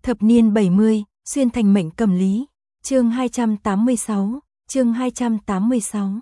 Thập niên 70, xuyên thành mệnh cầm lý. Chương 286, chương 286.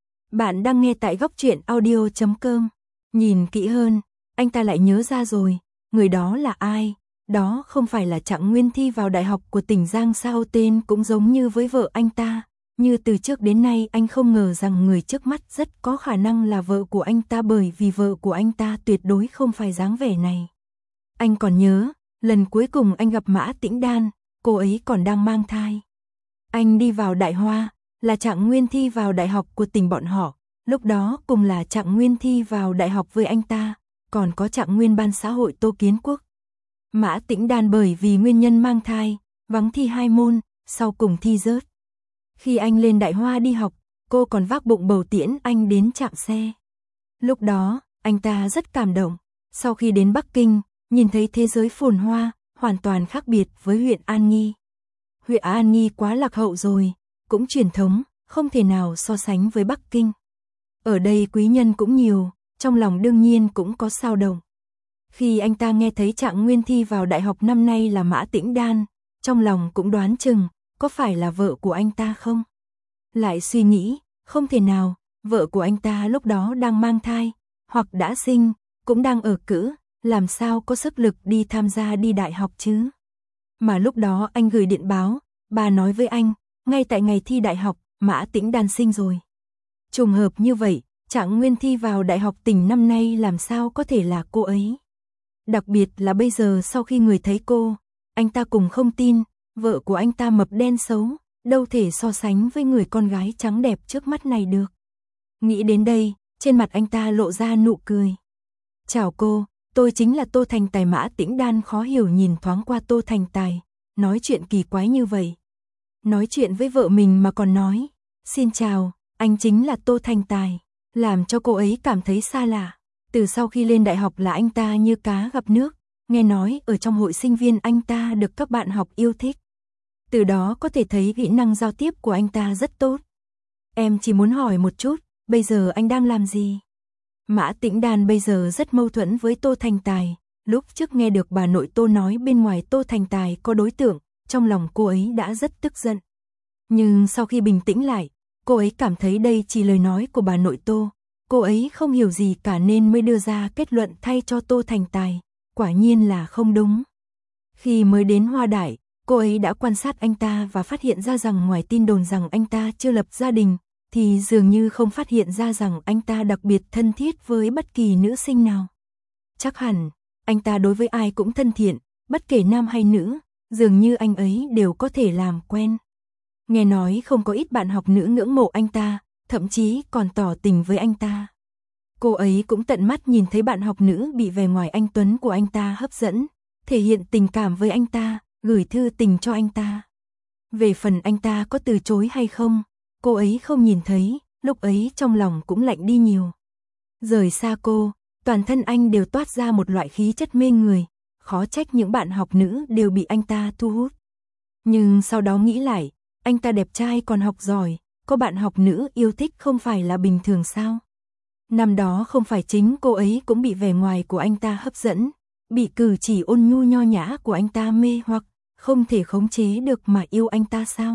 Bạn đang nghe tại góc truyện audio.com. Nhìn kỹ hơn, anh ta lại nhớ ra rồi, người đó là ai? Đó không phải là Trạng Nguyên thi vào đại học của tỉnh Giang sao, tên cũng giống như với vợ anh ta. Như từ trước đến nay anh không ngờ rằng người trước mắt rất có khả năng là vợ của anh ta, bởi vì vợ của anh ta tuyệt đối không phải dáng vẻ này. Anh còn nhớ, lần cuối cùng anh gặp Mã Tĩnh Đan, cô ấy còn đang mang thai. Anh đi vào Đại Hoa, là Trạng Nguyên thi vào đại học của tỉnh bọn họ, lúc đó cùng là Trạng Nguyên thi vào đại học với anh ta, còn có Trạng Nguyên ban xã hội Tô Kiến Quốc. Mã Tĩnh Đan bởi vì nguyên nhân mang thai, vắng thi 2 môn, sau cùng thi rớt. Khi anh lên Đại Hoa đi học, cô còn vác bụng bầu tiễn anh đến trạm xe. Lúc đó, anh ta rất cảm động. Sau khi đến Bắc Kinh, nhìn thấy thế giới phồn hoa, hoàn toàn khác biệt với huyện An Nghi. Huyện An Nghi quá lạc hậu rồi, cũng truyền thống, không thể nào so sánh với Bắc Kinh. Ở đây quý nhân cũng nhiều, trong lòng đương nhiên cũng có dao động. Khi anh ta nghe thấy Trạng Nguyên thi vào đại học năm nay là Mã Tĩnh Đan, trong lòng cũng đoán chừng, có phải là vợ của anh ta không? Lại suy nghĩ, không thể nào, vợ của anh ta lúc đó đang mang thai, hoặc đã sinh, cũng đang ở cữ, làm sao có sức lực đi tham gia đi đại học chứ? Mà lúc đó anh gửi điện báo, bà nói với anh, ngay tại ngày thi đại học, Mã Tĩnh Đan sinh rồi. Trùng hợp như vậy, Trạng Nguyên thi vào đại học tỉnh năm nay làm sao có thể là cô ấy? Đặc biệt là bây giờ sau khi người thấy cô, anh ta cùng không tin, vợ của anh ta mập đen xấu, đâu thể so sánh với người con gái trắng đẹp trước mắt này được. Nghĩ đến đây, trên mặt anh ta lộ ra nụ cười. Chào cô, tôi chính là Tô Thành Tài. Mã Tĩnh Đan khó hiểu nhìn thoáng qua Tô Thành Tài, nói chuyện kỳ quái như vậy. Nói chuyện với vợ mình mà còn nói, xin chào, anh chính là Tô Thành Tài, làm cho cô ấy cảm thấy xa lạ. Từ sau khi lên đại học là anh ta như cá gặp nước, nghe nói ở trong hội sinh viên anh ta được các bạn học yêu thích. Từ đó có thể thấy kỹ năng giao tiếp của anh ta rất tốt. Em chỉ muốn hỏi một chút, bây giờ anh đang làm gì? Mã Tĩnh Đan bây giờ rất mâu thuẫn với Tô Thành Tài, lúc trước nghe được bà nội Tô nói bên ngoài Tô Thành Tài có đối tượng, trong lòng cô ấy đã rất tức giận. Nhưng sau khi bình tĩnh lại, cô ấy cảm thấy đây chỉ lời nói của bà nội Tô, cô ấy không hiểu gì cả nên mới đưa ra kết luận thay cho Tô Thành Tài, quả nhiên là không đúng. Khi mới đến Hoa Đại, cô ấy đã quan sát anh ta và phát hiện ra rằng ngoài tin đồn rằng anh ta chưa lập gia đình, thì dường như không phát hiện ra rằng anh ta đặc biệt thân thiết với bất kỳ nữ sinh nào. Chắc hẳn, anh ta đối với ai cũng thân thiện, bất kể nam hay nữ, dường như anh ấy đều có thể làm quen. Nghe nói không có ít bạn học nữ ngưỡng mộ anh ta, thậm chí còn tỏ tình với anh ta. Cô ấy cũng tận mắt nhìn thấy bạn học nữ bị vẻ ngoài anh tuấn của anh ta hấp dẫn, thể hiện tình cảm với anh ta, gửi thư tình cho anh ta. Về phần anh ta có từ chối hay không, cô ấy không nhìn thấy, lúc ấy trong lòng cũng lạnh đi nhiều. Rời xa cô, toàn thân anh đều toát ra một loại khí chất mê người, khó trách những bạn học nữ đều bị anh ta thu hút. Nhưng sau đó nghĩ lại, anh ta đẹp trai còn học giỏi, có bạn học nữ yêu thích không phải là bình thường sao? Năm đó không phải chính cô ấy cũng bị vẻ ngoài của anh ta hấp dẫn, bị cử chỉ ôn nhu nho nhã của anh ta mê hoặc, không thể khống chế được mà yêu anh ta sao?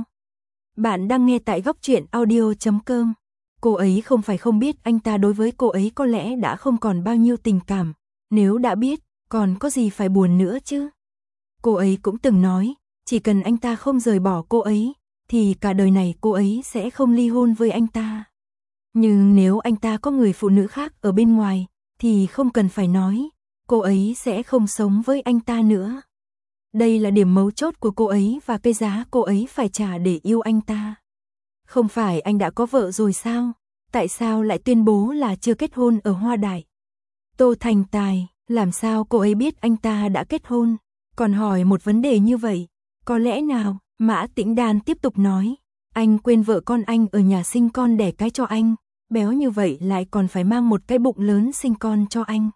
Bạn đang nghe tại góc truyện audio.com. Cô ấy không phải không biết anh ta đối với cô ấy có lẽ đã không còn bao nhiêu tình cảm, nếu đã biết, còn có gì phải buồn nữa chứ? Cô ấy cũng từng nói, chỉ cần anh ta không rời bỏ cô ấy, thì cả đời này cô ấy sẽ không ly hôn với anh ta. Nhưng nếu anh ta có người phụ nữ khác ở bên ngoài, thì không cần phải nói, cô ấy sẽ không sống với anh ta nữa. Đây là điểm mấu chốt của cô ấy và cái giá cô ấy phải trả để yêu anh ta. Không phải anh đã có vợ rồi sao? Tại sao lại tuyên bố là chưa kết hôn ở Hoa Đại? Tô Thành Tài, làm sao cô ấy biết anh ta đã kết hôn? Còn hỏi một vấn đề như vậy, có lẽ nào? Mã Tĩnh Đan tiếp tục nói, anh quên vợ con anh ở nhà sinh con đẻ cái cho anh, béo như vậy lại còn phải mang một cái bụng lớn sinh con cho anh.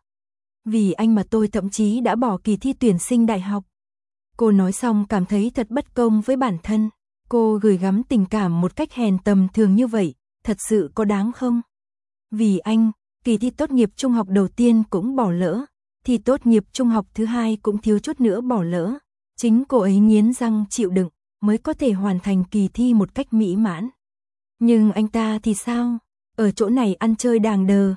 Vì anh mà tôi thậm chí đã bỏ kỳ thi tuyển sinh đại học. Cô nói xong cảm thấy thật bất công với bản thân. Cô gửi gắm tình cảm một cách hèn tầm thường như vậy, thật sự có đáng không? Vì anh, kỳ thi tốt nghiệp trung học đầu tiên cũng bỏ lỡ, thì tốt nghiệp trung học thứ hai cũng thiếu chút nữa bỏ lỡ. Chính cô ấy nghiến răng chịu đựng, mới có thể hoàn thành kỳ thi một cách mỹ mãn. Nhưng anh ta thì sao? Ở chỗ này ăn chơi đàng đờ,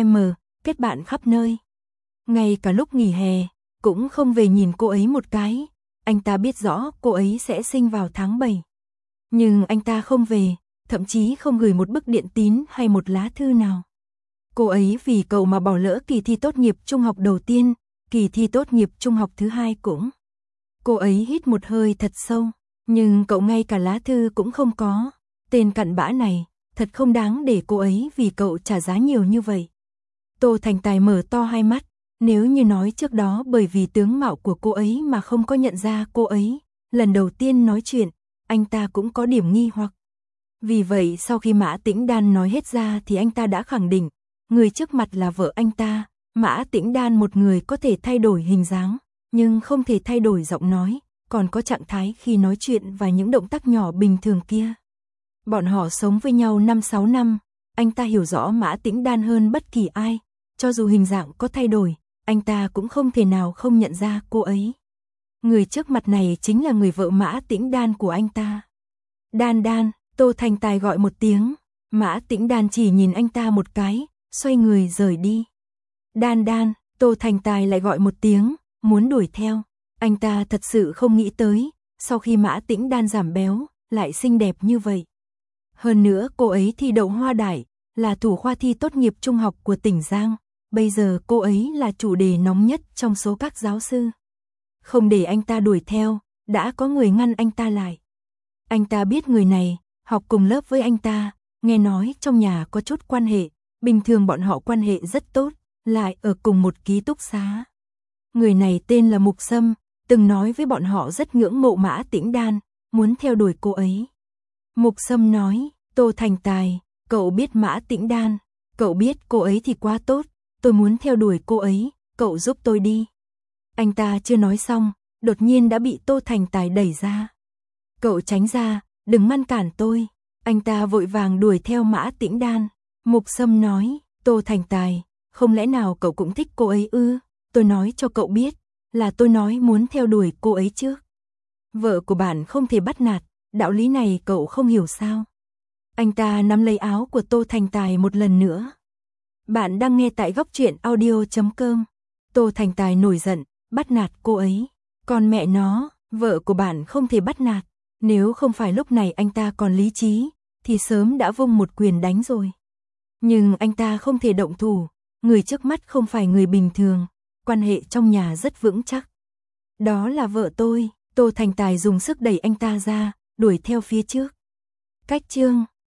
kết bạn khắp nơi. Ngay cả lúc nghỉ hè, cũng không về nhìn cô ấy một cái. Anh ta biết rõ cô ấy sẽ sinh vào tháng 7. Nhưng anh ta không về, thậm chí không gửi một bức điện tín hay một lá thư nào. Cô ấy vì cậu mà bỏ lỡ kỳ thi tốt nghiệp trung học đầu tiên, kỳ thi tốt nghiệp trung học thứ hai cũng. Cô ấy hít một hơi thật sâu, nhưng cậu ngay cả lá thư cũng không có. Tên cặn bã này, thật không đáng để cô ấy vì cậu trả giá nhiều như vậy. Tô Thành Tài mở to hai mắt, nếu như nói trước đó bởi vì tướng mạo của cô ấy mà không có nhận ra cô ấy, lần đầu tiên nói chuyện, anh ta cũng có điểm nghi hoặc. Vì vậy sau khi Mã Tĩnh Đan nói hết ra thì anh ta đã khẳng định, người trước mặt là vợ anh ta. Mã Tĩnh Đan một người có thể thay đổi hình dáng, nhưng không thể thay đổi giọng nói, còn có trạng thái khi nói chuyện và những động tác nhỏ bình thường kia. Bọn họ sống với nhau 5-6 năm, anh ta hiểu rõ Mã Tĩnh Đan hơn bất kỳ ai, cho dù hình dạng có thay đổi, anh ta cũng không thể nào không nhận ra cô ấy. Người trước mặt này chính là người vợ Mã Tĩnh Đan của anh ta. Đan Đan, Tô Thành Tài gọi một tiếng, Mã Tĩnh Đan chỉ nhìn anh ta một cái, xoay người rời đi. Đan Đan, Tô Thành Tài lại gọi một tiếng, muốn đuổi theo. Anh ta thật sự không nghĩ tới, sau khi Mã Tĩnh Đan giảm béo, lại xinh đẹp như vậy. Hơn nữa cô ấy thi đậu Hoa Đại, là thủ khoa thi tốt nghiệp trung học của tỉnh Giang. Bây giờ cô ấy là chủ đề nóng nhất trong số các giáo sư. Không để anh ta đuổi theo, đã có người ngăn anh ta lại. Anh ta biết người này, học cùng lớp với anh ta, nghe nói trong nhà có chút quan hệ, bình thường bọn họ quan hệ rất tốt, lại ở cùng một ký túc xá. Người này tên là Mục Sâm, từng nói với bọn họ rất ngưỡng mộ Mã Tĩnh Đan, muốn theo đuổi cô ấy. Mục Sâm nói, Tô Thành Tài, cậu biết Mã Tĩnh Đan, cậu biết cô ấy thì quá tốt, tôi muốn theo đuổi cô ấy, cậu giúp tôi đi. Anh ta chưa nói xong, đột nhiên đã bị Tô Thành Tài đẩy ra. Cậu tránh ra, đừng ngăn cản tôi. Anh ta vội vàng đuổi theo Mã Tĩnh Đan. Mục Sâm nói, Tô Thành Tài, không lẽ nào cậu cũng thích cô ấy ư? Tôi nói cho cậu biết, là tôi nói muốn theo đuổi cô ấy trước. Vợ của bạn không thể bắt nạt, đạo lý này cậu không hiểu sao? Anh ta nắm lấy áo của Tô Thành Tài một lần nữa. Bạn đang nghe tại góc truyện audio.com. Tô Thành Tài nổi giận, bắt nạt cô ấy. Còn mẹ nó, vợ của bạn không thể bắt nạt. Nếu không phải lúc này anh ta còn lý trí, thì sớm đã vung một quyền đánh rồi. Nhưng anh ta không thể động thủ, người trước mắt không phải người bình thường, quan hệ trong nhà rất vững chắc. Đó là vợ tôi. Tô Thành Tài dùng sức đẩy anh ta ra, đuổi theo phía trước. Cách chương